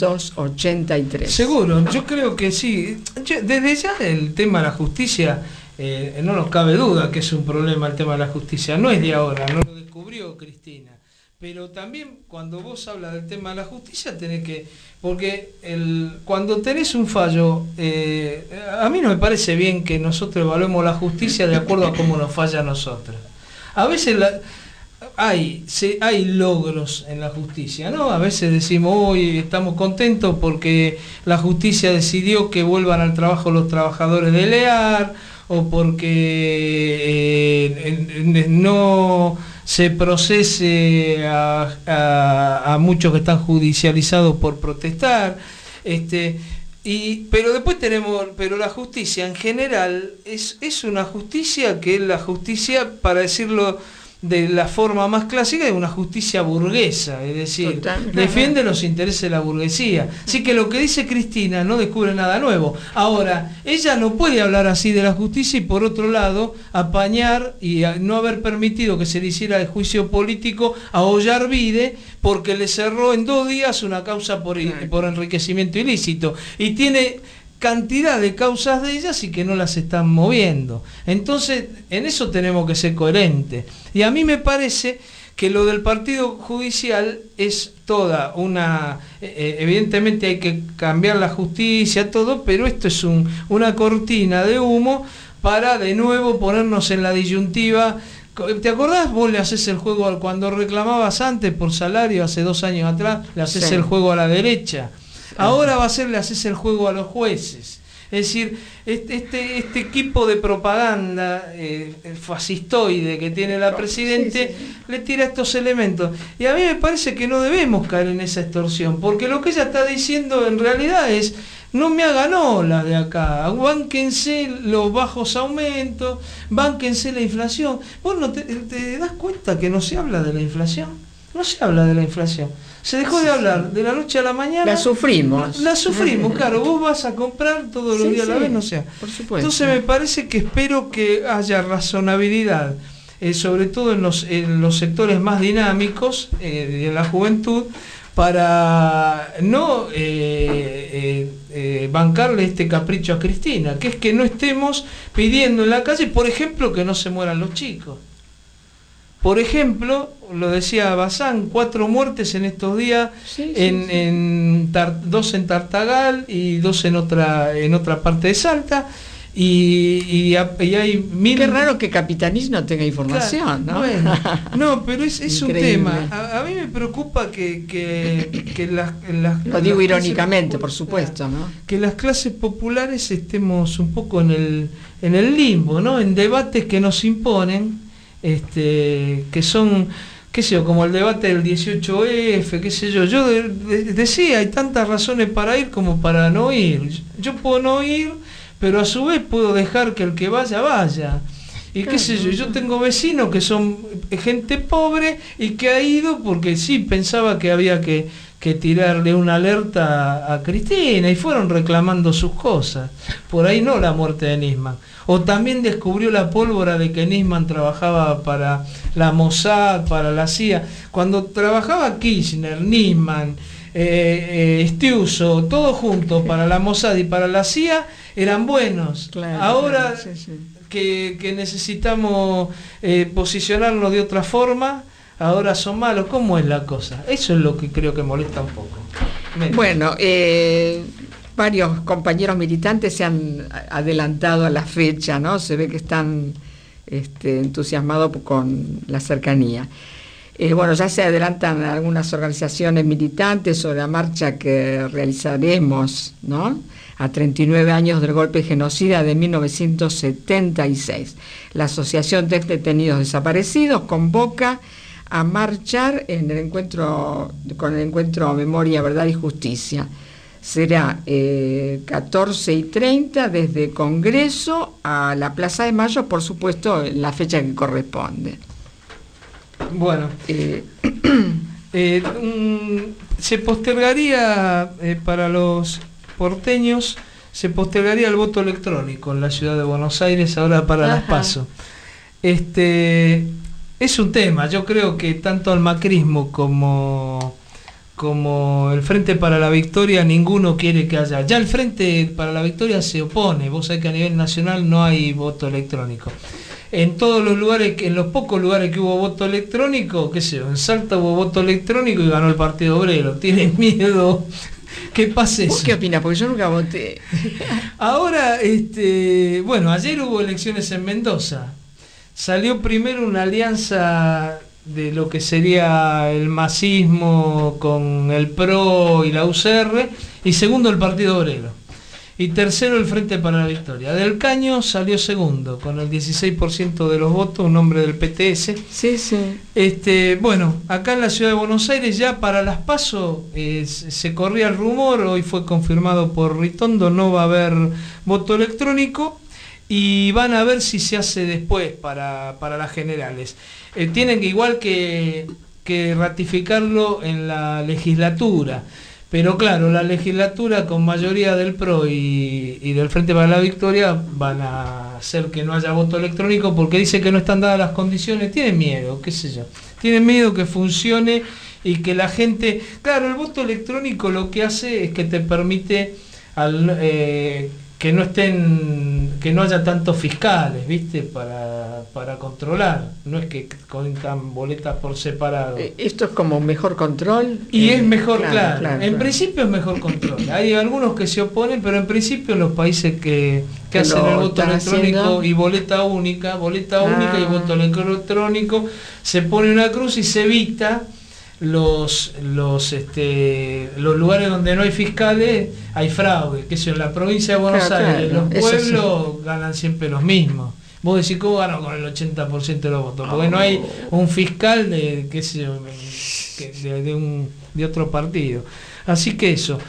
1983. Seguro, yo creo que sí. Desde ya el tema de la justicia no nos cabe duda que es un problema el tema de la justicia, no es de ahora, no lo descubrió Cristina. Pero también cuando vos hablas del tema de la justicia tenés que... Porque cuando tenés un fallo, a mí no me parece bien que nosotros evaluemos la justicia de acuerdo a cómo nos falla a nosotros. A veces hay logros en la justicia, ¿no? A veces decimos, hoy estamos contentos porque la justicia decidió que vuelvan al trabajo los trabajadores de EAR, o porque no se procese a muchos que están judicializados por protestar, pero después pero la justicia en general es una justicia que es la justicia, para decirlo de la forma más clásica, es una justicia burguesa, es decir, defiende los intereses de la burguesía. Así que lo que dice Cristina no descubre nada nuevo. Ahora, ella no puede hablar así de la justicia y por otro lado apañar y no haber permitido que se le hiciera el juicio político a Ollarvide porque le cerró en 2 días una causa por enriquecimiento ilícito y tiene cantidad de causas de ellas y que no las están moviendo. Entonces, en eso tenemos que ser coherentes. Y a mí me parece que lo del partido judicial es toda una... evidentemente hay que cambiar la justicia, todo, pero esto es una cortina de humo para de nuevo ponernos en la disyuntiva. ¿Te acordás? Vos le haces el juego cuando reclamabas antes por salario, hace 2 años atrás, le haces el juego a la derecha. Ahora le haces el juego a los jueces. Es decir, este equipo de propaganda fascistoide que tiene la Presidente le tira estos elementos. Y a mí me parece que no debemos caer en esa extorsión, porque lo que ella está diciendo en realidad es: no me hagan olas de acá, bánquense los bajos aumentos, bánquense la inflación. ¿Vos no te das cuenta que no se habla de la inflación? No se habla de la inflación. Se dejó de hablar de la noche a la mañana. La sufrimos, claro. Vos vas a comprar todos los días a la vez, no sea. Por supuesto. Entonces me parece que espero que haya razonabilidad, sobre todo en los sectores más dinámicos de la juventud, para no bancarle este capricho a Cristina, que es que no estemos pidiendo en la calle, por ejemplo, que no se mueran los chicos. Por ejemplo, lo decía Bazán, 4 muertes en estos días, 2 en Tartagal y 2 en otra parte de Salta, y hay 1000... Qué raro que Capitanich no tenga información, claro, ¿no? Bueno, no, pero es un tema. A mí me preocupa que lo digo irónicamente, por supuesto, ¿no? Que las clases populares estemos un poco en el limbo, ¿no? En debates que nos imponen, que son, qué sé yo, como el debate del 18F, qué sé yo. Yo decía, hay tantas razones para ir como para no ir. Yo puedo no ir, pero a su vez puedo dejar que el que vaya. Y qué sé yo tengo vecinos que son gente pobre y que ha ido porque sí pensaba que había que tirarle una alerta a Cristina y fueron reclamando sus cosas. Por ahí no la muerte de Nisman. O también descubrió la pólvora de que Nisman trabajaba para la Mossad, para la CIA. Cuando trabajaba Kirchner, Nisman, Stiuso, todo junto para la Mossad y para la CIA, eran buenos. Claro, ahora que necesitamos posicionarnos de otra forma, ahora son malos. ¿Cómo es la cosa? Eso es lo que creo que molesta un poco. Bueno, varios compañeros militantes se han adelantado a la fecha, ¿no? Se ve que están entusiasmados con la cercanía. Bueno, ya se adelantan algunas organizaciones militantes sobre la marcha que realizaremos, ¿no?, a 39 años del golpe genocida de 1976. La Asociación de Detenidos Desaparecidos convoca a marchar con el encuentro Memoria, Verdad y Justicia. Será 14:30 desde Congreso a la Plaza de Mayo, por supuesto, en la fecha que corresponde. Bueno, se postergaría para los porteños, se postergaría el voto electrónico en la ciudad de Buenos Aires ahora para las PASO. Es un tema. Yo creo que tanto al macrismo como como el Frente para la Victoria, ninguno quiere que haya. Ya el Frente para la Victoria se opone. Vos sabés que a nivel nacional no hay voto electrónico. En todos los lugares, en los pocos lugares que hubo voto electrónico, qué sé yo, en Salta hubo voto electrónico y ganó el Partido Obrero. Tienen miedo que pase eso. ¿Vos qué opinas? Porque yo nunca voté. Ahora, bueno, ayer hubo elecciones en Mendoza. Salió primero una alianza de lo que sería el masismo con el PRO y la UCR, y segundo el Partido Obrero, y tercero el Frente para la Victoria. Del Caño salió segundo, con el 16% de los votos, un hombre del PTS. Sí, sí. Bueno, acá en la ciudad de Buenos Aires ya para las PASO se corría el rumor, hoy fue confirmado por Ritondo, no va a haber voto electrónico, y van a ver si se hace después para las generales. Tienen que igual que ratificarlo en la legislatura, pero claro, la legislatura con mayoría del PRO y del Frente para la Victoria van a hacer que no haya voto electrónico porque dice que no están dadas las condiciones. Tienen miedo, qué sé yo, tienen miedo que funcione y que la gente... Claro, el voto electrónico lo que hace es que te permite que no haya tantos fiscales, ¿viste? Para controlar. No es que cuentan boletas por separado. Esto es como mejor control. Y es mejor, claro. En principio es mejor control. Hay algunos que se oponen, pero en principio los países que hacen el voto electrónico haciendo... y boleta única y voto electrónico, se pone una cruz y se evita los lugares donde no hay fiscales, hay fraude, que en la provincia de Buenos Aires, los pueblos ganan siempre los mismos. Vos decís, ¿cómo ganó con el 80% de los votos? Porque no hay un fiscal de otro partido. Así que eso.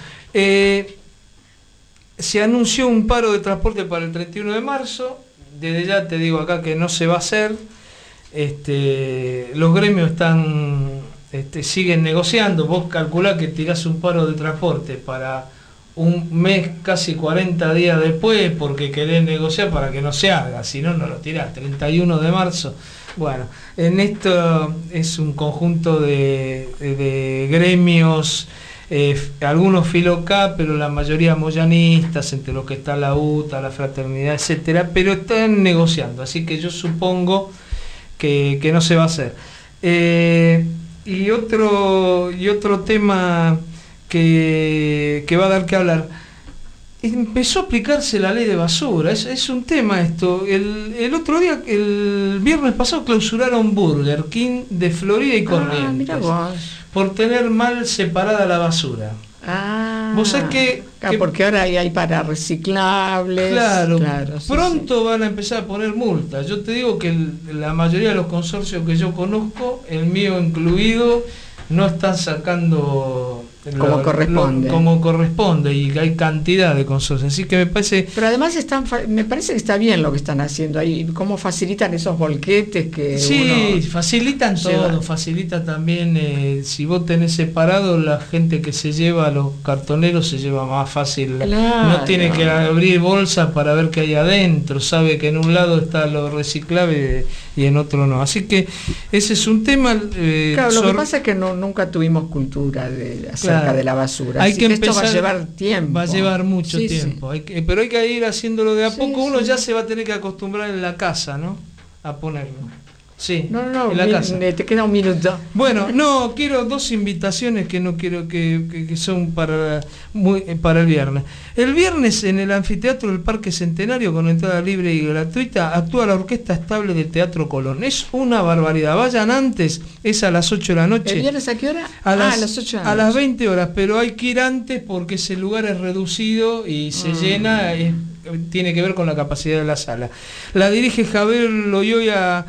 Se anunció un paro de transporte para el 31 de marzo. Desde ya te digo acá que no se va a hacer. Los gremios siguen negociando. Vos calculás que tirás un paro de transporte para un mes, casi 40 días después, porque querés negociar para que no se haga, si no, no lo tirás. 31 de marzo. Bueno, en esto es un conjunto de gremios, algunos Filocá, pero la mayoría moyanistas, entre los que está la UTA, la Fraternidad, etcétera, pero están negociando, así que yo supongo que no se va a hacer. Y otro tema que va a dar que hablar, empezó a aplicarse la ley de basura, es un tema esto. El otro día, el viernes pasado, clausuraron Burger King de Florida y Corrientes, mirá vos, por tener mal separada la basura. Vos sabés que porque ahora hay para reciclables. Claro, sí, pronto sí. Van a empezar a poner multas. Yo te digo que la mayoría de los consorcios que yo conozco, el mío incluido, no están sacando como corresponde, y hay cantidad de consorcios, así que me parece... Pero además me parece que está bien lo que están haciendo ahí, cómo facilitan esos volquetes que sí, facilitan todo, facilita también, si vos tenés separado, la gente que se lleva, a los cartoneros se lleva más fácil, claro. No tiene que abrir bolsas para ver qué hay adentro, sabe que en un lado está lo reciclable y en otro no, así que ese es un tema. Claro, lo que pasa es que nunca tuvimos cultura acerca de la basura, hay que empezar, esto va a llevar tiempo, va a llevar mucho tiempo, sí. Pero hay que ir haciéndolo de a poco, uno ya se va a tener que acostumbrar en la casa, ¿no? A ponerlo. Sí, no, en la casa. Te queda un minuto. Bueno, no, quiero dos invitaciones que no quiero que son para el viernes. El viernes en el anfiteatro del Parque Centenario, con entrada libre y gratuita, actúa la Orquesta Estable del Teatro Colón. Es una barbaridad. Vayan antes, es a las 8 de la noche. ¿El viernes a qué hora? A las 8 de la noche. A las 20 horas, pero hay que ir antes porque ese lugar es reducido y se llena, tiene que ver con la capacidad de la sala. La dirige Javier Loyoya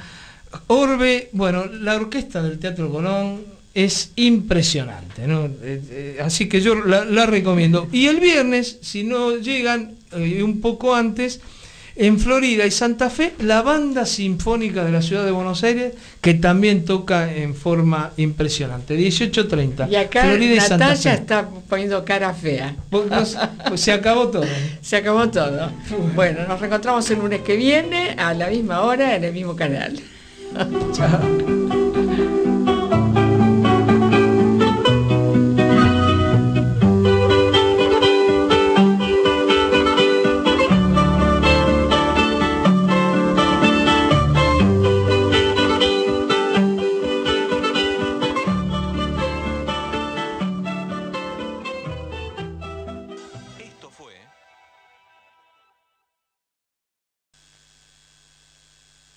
Orbe. Bueno, la orquesta del Teatro Colón es impresionante, ¿no? Así que yo la recomiendo. Y el viernes, si no llegan un poco antes, en Florida y Santa Fe, la Banda Sinfónica de la Ciudad de Buenos Aires, que también toca en forma impresionante. 18:30. Y acá Florida y Santa Fe. Está poniendo cara fea. Pues se acabó todo. Se acabó todo. Bueno, nos reencontramos el lunes que viene, a la misma hora, en el mismo canal. Chao.